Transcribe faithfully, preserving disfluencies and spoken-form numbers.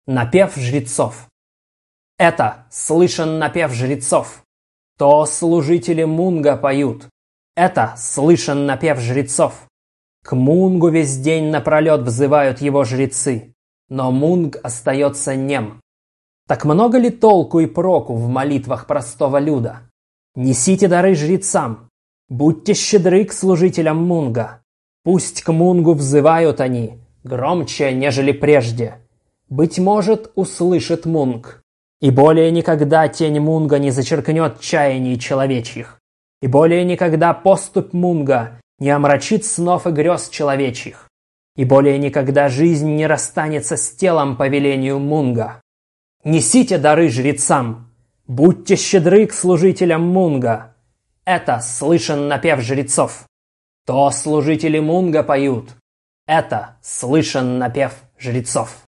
Напев жрецов. Это слышен напев жрецов. То служители Мунга поют. Это слышен напев жрецов. К Мунгу весь день напролет взывают его жрецы. Но Мунг остается нем. Так много ли толку и проку в молитвах простого люда? Несите дары жрецам. Будьте щедры к служителям Мунга. Пусть к Мунгу взывают они, громче, нежели прежде. Быть может, услышит Мунг. И более никогда тень Мунга не зачеркнет чаяний человечьих. И более никогда поступь Мунга не омрачит снов и грез человечьих. И более никогда жизнь не расстанется с телом по велению Мунга. Несите дары жрецам. Будьте щедры к служителям Мунга. Это слышен напев жрецов. То служители Мунга поют. Это слышен напев жрецов.